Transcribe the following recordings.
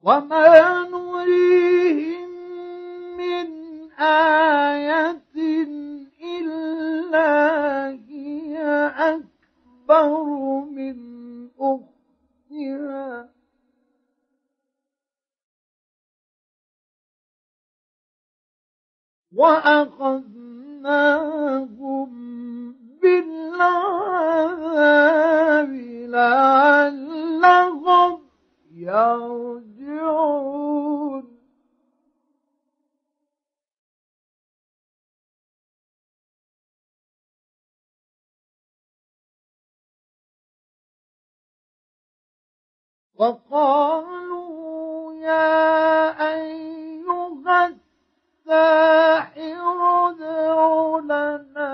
وما نريهم من آية إلا هي أكبر من أختها وأخذناهم بالعذاب لعلهم يرجعون وقالوا يا أيها الساحر ادع لنا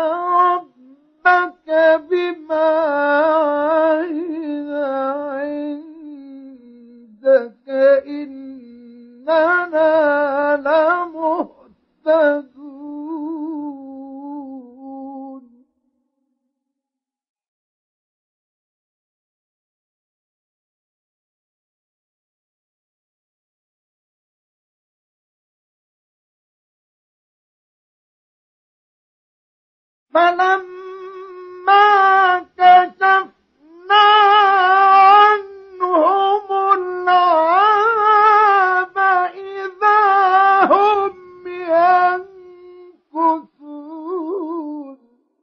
ربك بما عهد عندك إننا لمهتدون فلما كشفنا عنهم العذاب إذا هم ينكثون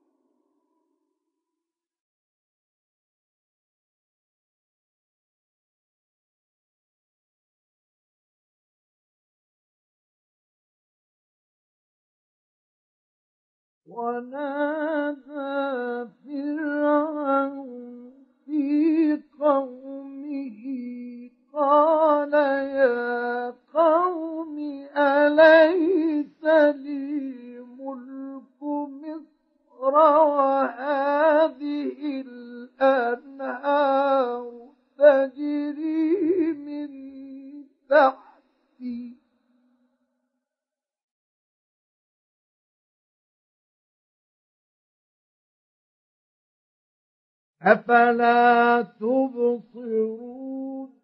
ونادى فرعون في قومه قال يا قوم أليس لي ملك مصر وهذه الأنهار تجري من تحتي أفلا تبصرون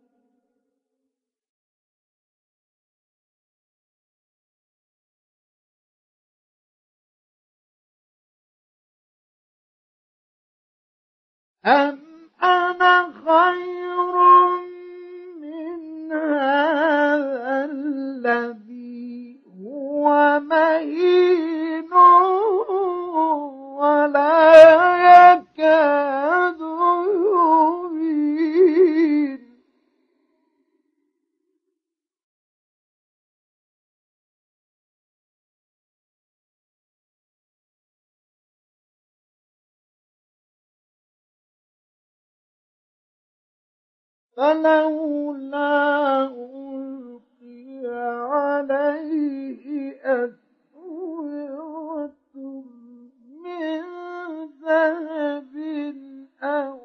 أم أنا خير من هذا الذي هو مهين ولا يكاد يبين فلولا ألقي عليه أسورة من ذهب أو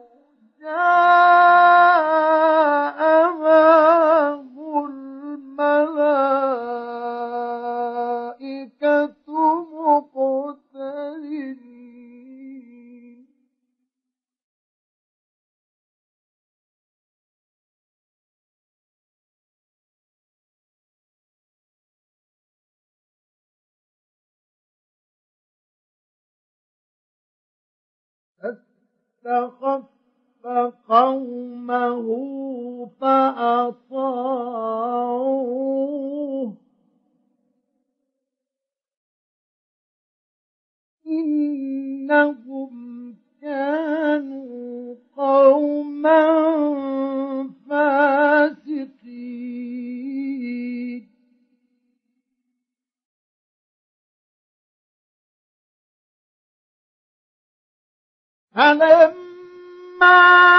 جاء معه الملائكة مقترنين فاستخف قومه فأطاعوه إنهم كانوا قوما فاسقين فلما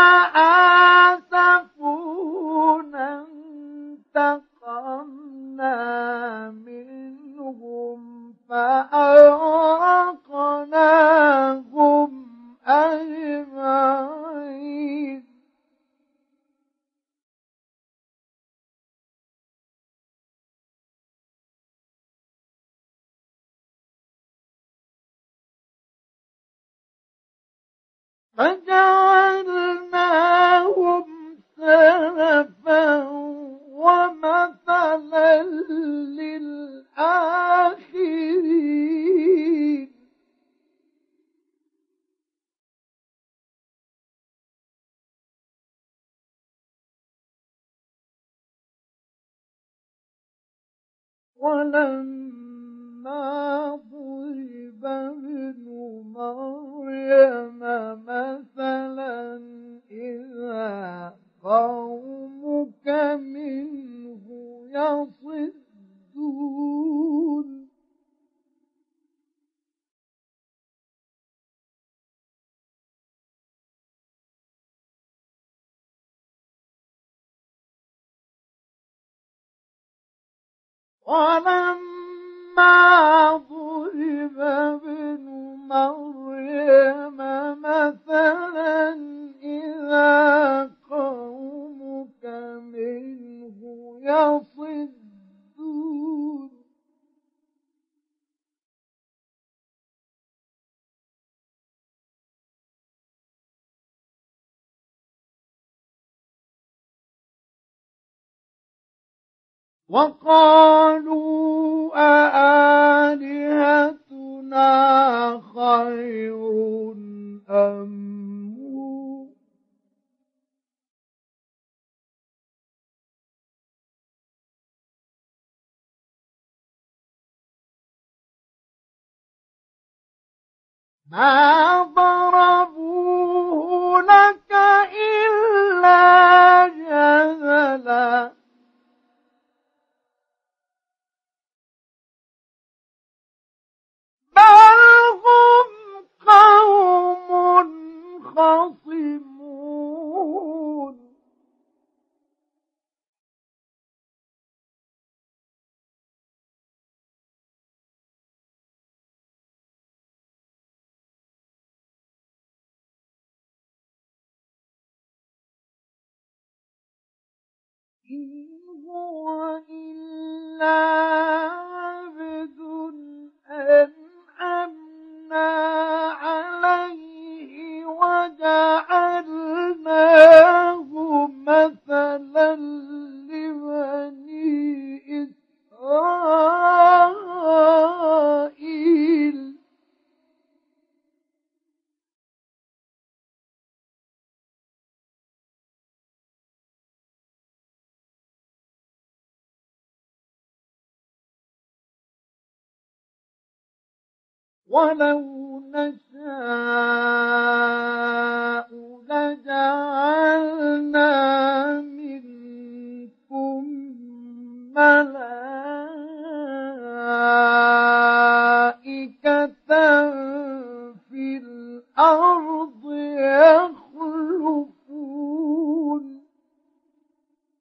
آسفونا انتقمنا منهم فأغرقناهم أجمعين فجعلناهم سلفا ولما ضرب ابن مريم مثلا إذا قومك منه يصدون ولما ضرب ابن مريم مثلا إذا قومك منه يصدون وقالوا أآلهتنا خير أم هو ما ضربوه لك إلا جدلا بل هم قوم خصمون إن هو إلا عبد أنعمنا عليه وجعلناه مثلا لبني إسرائيل ولو نشاء لجعلنا منكم ملائكة في الأرض